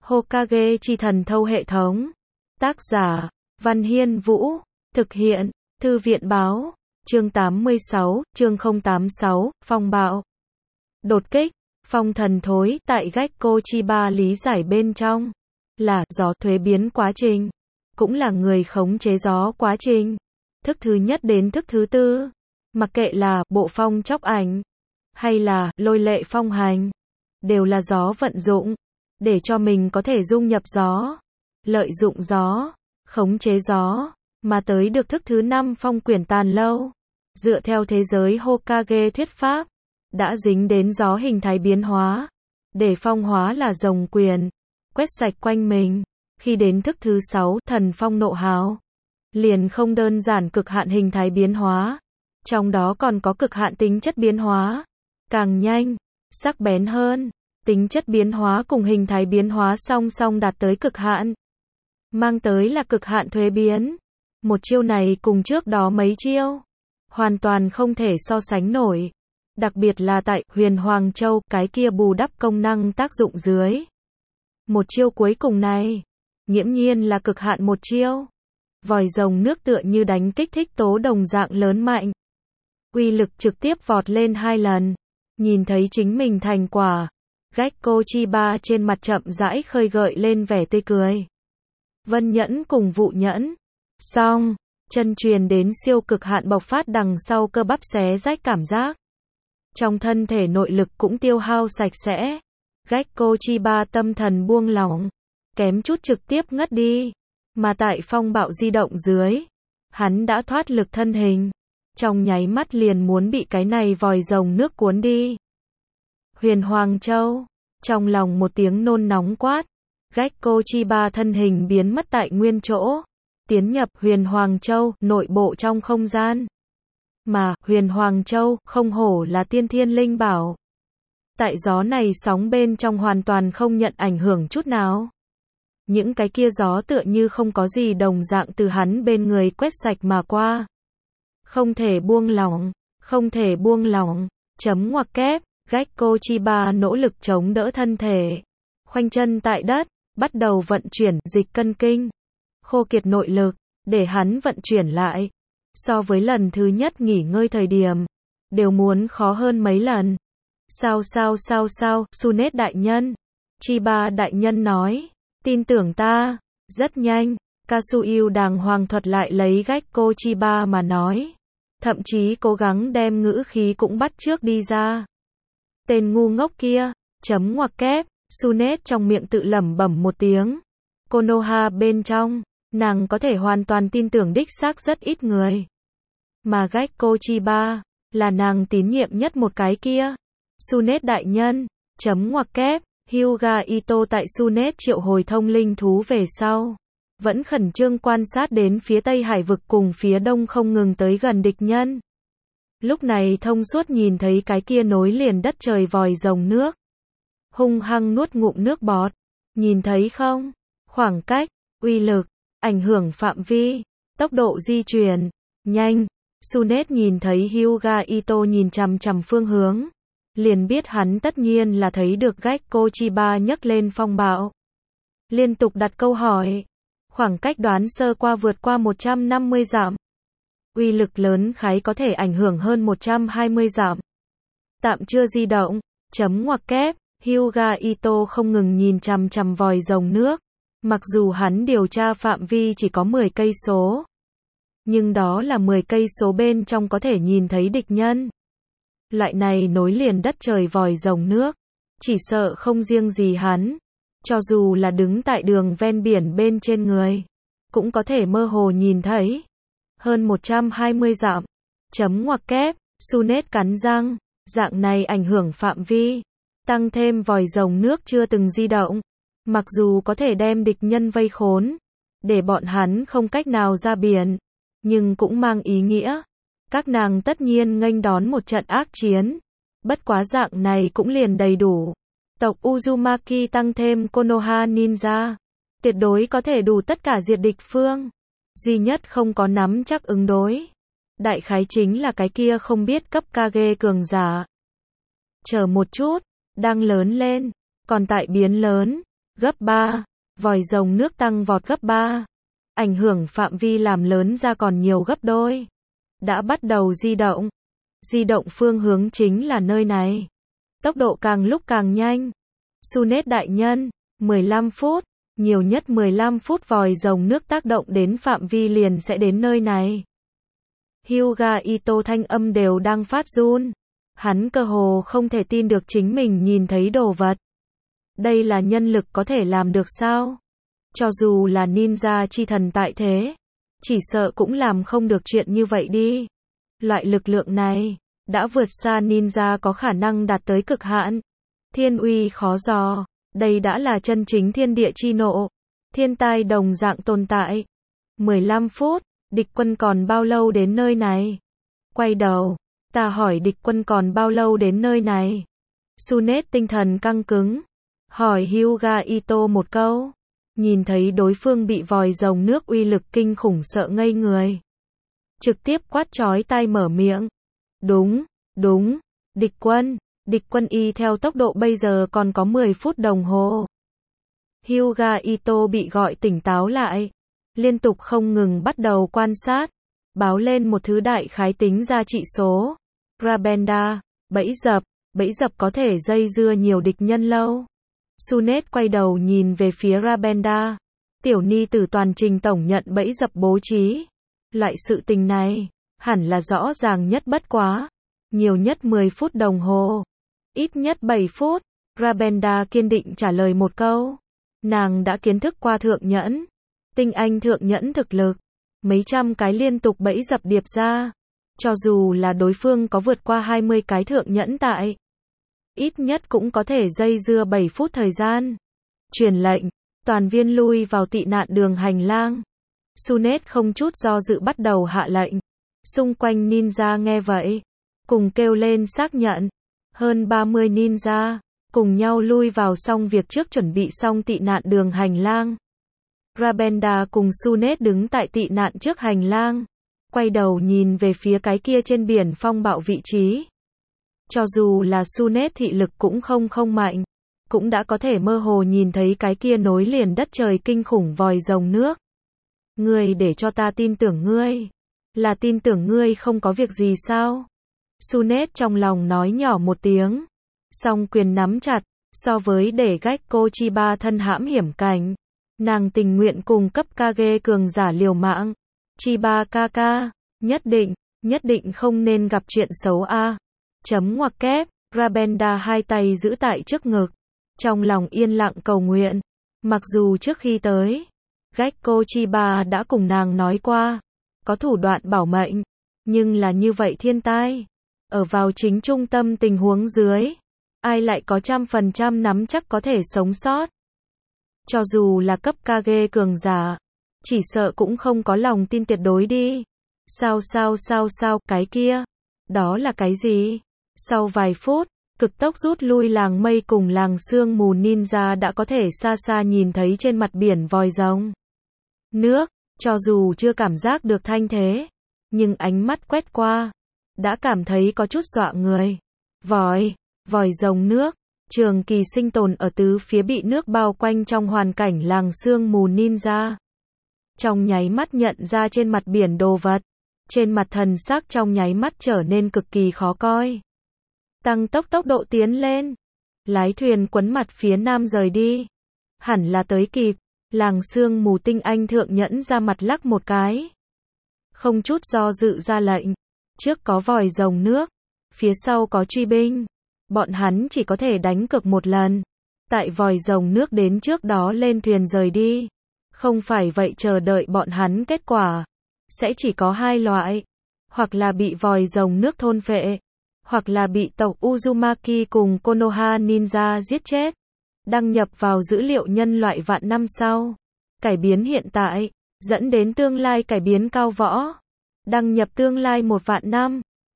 Hokage chi thần thâu hệ thống. Tác giả, Văn Hiên Vũ. Thực hiện, Thư viện báo. Chương 86, chương 086, phong bạo. Đột kích, phong thần thối tại Gekko Chiba lý giải bên trong là gió thuế biến quá trình, cũng là người khống chế gió quá trình. Thức thứ nhất đến thức thứ tư, mặc kệ là bộ phong chóc ảnh hay là lôi lệ phong hành, đều là gió vận dụng để cho mình có thể dung nhập gió, lợi dụng gió, khống chế gió, mà tới được thức thứ năm phong quyển tàn lâu. Dựa theo thế giới Hokage thuyết pháp, đã dính đến gió hình thái biến hóa, để phong hóa là rồng quyền, quét sạch quanh mình. Khi đến thức thứ 6 thần phong nộ hào, liền không đơn giản cực hạn hình thái biến hóa, trong đó còn có cực hạn tính chất biến hóa, càng nhanh, sắc bén hơn, tính chất biến hóa cùng hình thái biến hóa song song đạt tới cực hạn, mang tới là cực hạn thuế biến. Một chiêu này cùng trước đó mấy chiêu hoàn toàn không thể so sánh nổi, đặc biệt là tại Huyền Hoàng Châu, cái kia bù đắp công năng tác dụng dưới. Một chiêu cuối cùng này, nghiễm nhiên là cực hạn một chiêu. Vòi rồng nước tựa như đánh kích thích tố đồng dạng lớn mạnh. Uy lực trực tiếp vọt lên 2 lần. Nhìn thấy chính mình thành quả, Gekko Chiba trên mặt chậm rãi khơi gợi lên vẻ tươi cười. Vân nhẫn cùng vụ nhẫn. Xong, chân truyền đến siêu cực hạn bộc phát đằng sau cơ bắp xé rách cảm giác. Trong thân thể nội lực cũng tiêu hao sạch sẽ. Gekko Chiba tâm thần buông lỏng, kém chút trực tiếp ngất đi. Mà tại phong bạo di động dưới, hắn đã thoát lực thân hình, trong nháy mắt liền muốn bị cái này vòi rồng nước cuốn đi. Huyền Hoàng Châu, trong lòng một tiếng nôn nóng quát, Gekko Chiba thân hình biến mất tại nguyên chỗ, tiến nhập Huyền Hoàng Châu, nội bộ trong không gian. Mà, Huyền Hoàng Châu, không hổ là tiên thiên linh bảo. Tại gió này sóng bên trong hoàn toàn không nhận ảnh hưởng chút nào. Những cái kia gió tựa như không có gì đồng dạng từ hắn bên người quét sạch mà qua. Không thể buông lỏng, không thể buông lỏng, chấm ngoặc kép, Gekko Chiba nỗ lực chống đỡ thân thể. Khoanh chân tại đất, bắt đầu vận chuyển dịch cân kinh. Khô kiệt nội lực, để hắn vận chuyển lại. So với lần thứ nhất nghỉ ngơi thời điểm, đều muốn khó hơn mấy lần. Sao, Sunet đại nhân. Chiba đại nhân nói, tin tưởng ta. Rất nhanh, Kasuyu đàng hoàng thuật lại lấy Gekko Chiba mà nói. Thậm chí cố gắng đem ngữ khí cũng bắt chước đi ra. Tên ngu ngốc kia, chấm ngoặc kép, Sunet trong miệng tự lẩm bẩm một tiếng. Konoha bên trong, nàng có thể hoàn toàn tin tưởng đích xác rất ít người. Mà Gekko Chiba, là nàng tín nhiệm nhất một cái kia. Sunet đại nhân, chấm ngoặc kép, Hyuga Ito tại Sunet triệu hồi thông linh thú về sau, vẫn khẩn trương quan sát đến phía Tây Hải vực cùng phía Đông không ngừng tới gần địch nhân. Lúc này thông suốt nhìn thấy cái kia nối liền đất trời vòi rồng nước. Hung hăng nuốt ngụm nước bọt. Nhìn thấy không? Khoảng cách, uy lực, ảnh hưởng phạm vi, tốc độ di chuyển, nhanh. Sunet nhìn thấy Hyuga Ito nhìn chằm chằm phương hướng, liền biết hắn tất nhiên là thấy được Gekko Chiba nhấc lên phong bạo. Liên tục đặt câu hỏi. Khoảng cách đoán sơ qua vượt qua 150 dặm. Uy lực lớn khái có thể ảnh hưởng hơn 120 dặm. Tạm chưa di động, chấm ngoặc kép, Hyuga Ito không ngừng nhìn chằm chằm vòi rồng nước. Mặc dù hắn điều tra phạm vi chỉ có 10 cây số, nhưng đó là 10 cây số bên trong có thể nhìn thấy địch nhân. Loại này nối liền đất trời vòi rồng nước, chỉ sợ không riêng gì hắn, cho dù là đứng tại đường ven biển bên trên người, cũng có thể mơ hồ nhìn thấy. Hơn 120 dặm, chấm ngoặc kép, Sunet cắn răng, dạng này ảnh hưởng phạm vi, tăng thêm vòi rồng nước chưa từng di động, mặc dù có thể đem địch nhân vây khốn, để bọn hắn không cách nào ra biển, nhưng cũng mang ý nghĩa, các nàng tất nhiên nghênh đón một trận ác chiến. Bất quá dạng này cũng liền đầy đủ. Tộc Uzumaki tăng thêm Konoha Ninja, tuyệt đối có thể đủ tất cả diệt địch phương. Duy nhất không có nắm chắc ứng đối, đại khái chính là cái kia không biết cấp Kage cường giả. Chờ một chút, đang lớn lên, còn tại biến lớn, Gấp 3. Vòi rồng nước tăng vọt gấp 3. Ảnh hưởng phạm vi làm lớn ra còn nhiều gấp đôi. Đã bắt đầu di động. Di động phương hướng chính là nơi này. Tốc độ càng lúc càng nhanh. Sunet đại nhân, 15 phút, nhiều nhất 15 phút vòi rồng nước tác động đến phạm vi liền sẽ đến nơi này. Hyuga Ito thanh âm đều đang phát run. Hắn cơ hồ không thể tin được chính mình nhìn thấy đồ vật. Đây là nhân lực có thể làm được sao? Cho dù là ninja chi thần tại thế, chỉ sợ cũng làm không được chuyện như vậy đi. Loại lực lượng này đã vượt xa ninja có khả năng đạt tới cực hạn. Thiên uy khó dò, đây đã là chân chính thiên địa chi nộ, thiên tai đồng dạng tồn tại. 15 phút, địch quân còn bao lâu đến nơi này? Quay đầu, ta hỏi địch quân còn bao lâu đến nơi này? Sunet tinh thần căng cứng, hỏi Hyuga Ito một câu. Nhìn thấy đối phương bị vòi rồng nước uy lực kinh khủng sợ ngây người. Trực tiếp quát chói tai mở miệng. Đúng, địch quân y theo tốc độ bây giờ còn có 10 phút đồng hồ. Hyuga Ito bị gọi tỉnh táo lại. Liên tục không ngừng bắt đầu quan sát. Báo lên một thứ đại khái tính ra trị số. Rabenda, bẫy dập có thể dây dưa nhiều địch nhân lâu. Sunet quay đầu nhìn về phía Rabenda. Tiểu ni tử toàn trình tổng nhận bẫy dập bố trí. Loại sự tình này, hẳn là rõ ràng nhất bất quá. Nhiều nhất 10 phút đồng hồ. Ít nhất 7 phút. Rabenda kiên định trả lời một câu. Nàng đã kiến thức qua thượng nhẫn. Tinh anh thượng nhẫn thực lực. Mấy trăm cái liên tục bẫy dập điệp ra. Cho dù là đối phương có vượt qua 20 cái thượng nhẫn tại. Ít nhất cũng có thể dây dưa 7 phút thời gian. Truyền lệnh, toàn viên lui vào tị nạn đường hành lang. Sunet không chút do dự bắt đầu hạ lệnh. Xung quanh ninja nghe vậy, cùng kêu lên xác nhận. Hơn 30 ninja, cùng nhau lui vào xong việc trước chuẩn bị xong tị nạn đường hành lang. Rabenda cùng Sunet đứng tại tị nạn trước hành lang. Quay đầu nhìn về phía cái kia trên biển phong bạo vị trí. Cho dù là Sunet thị lực cũng không mạnh, cũng đã có thể mơ hồ nhìn thấy cái kia nối liền đất trời kinh khủng vòi rồng nước. Ngươi để cho ta tin tưởng ngươi, là tin tưởng ngươi không có việc gì sao? Sunet trong lòng nói nhỏ một tiếng, song quyền nắm chặt, so với để Gekko Chiba thân hãm hiểm cảnh, nàng tình nguyện cùng cấp Kage cường giả liều mạng. Chiba kaka, nhất định không nên gặp chuyện xấu a. Chấm ngoặc kép, Rabenda hai tay giữ tại trước ngực, trong lòng yên lặng cầu nguyện. Mặc dù trước khi tới, Gekko Chiba đã cùng nàng nói qua, có thủ đoạn bảo mệnh, nhưng là như vậy thiên tai, ở vào chính trung tâm tình huống dưới, ai lại có 100% nắm chắc có thể sống sót. Cho dù là cấp Kage cường giả, chỉ sợ cũng không có lòng tin tuyệt đối đi. Sao, cái kia, đó là cái gì? Sau vài phút, cực tốc rút lui làng mây cùng làng sương mù ninja đã có thể xa xa nhìn thấy trên mặt biển vòi rồng nước, cho dù chưa cảm giác được thanh thế, nhưng ánh mắt quét qua, đã cảm thấy có chút dọa người. Vòi rồng nước, trường kỳ sinh tồn ở tứ phía bị nước bao quanh trong hoàn cảnh làng sương mù ninja. Trong nháy mắt nhận ra trên mặt biển đồ vật, trên mặt thần sắc trong nháy mắt trở nên cực kỳ khó coi. Tăng tốc độ tiến lên. Lái thuyền quấn mặt phía nam rời đi. Hẳn là tới kịp. Làng sương mù tinh anh thượng nhẫn ra mặt lắc một cái. Không chút do dự ra lệnh. Trước có vòi rồng nước. Phía sau có truy binh. Bọn hắn chỉ có thể đánh cược một lần. Tại vòi rồng nước đến trước đó lên thuyền rời đi. Không phải vậy chờ đợi bọn hắn kết quả. Sẽ chỉ có hai loại. Hoặc là bị vòi rồng nước thôn phệ. Hoặc là bị tộc Uzumaki cùng Konoha Ninja giết chết. Đăng nhập vào dữ liệu nhân loại vạn năm sau. Cải biến hiện tại, dẫn đến tương lai cải biến cao võ. Đăng nhập tương lai 1 vạn năm.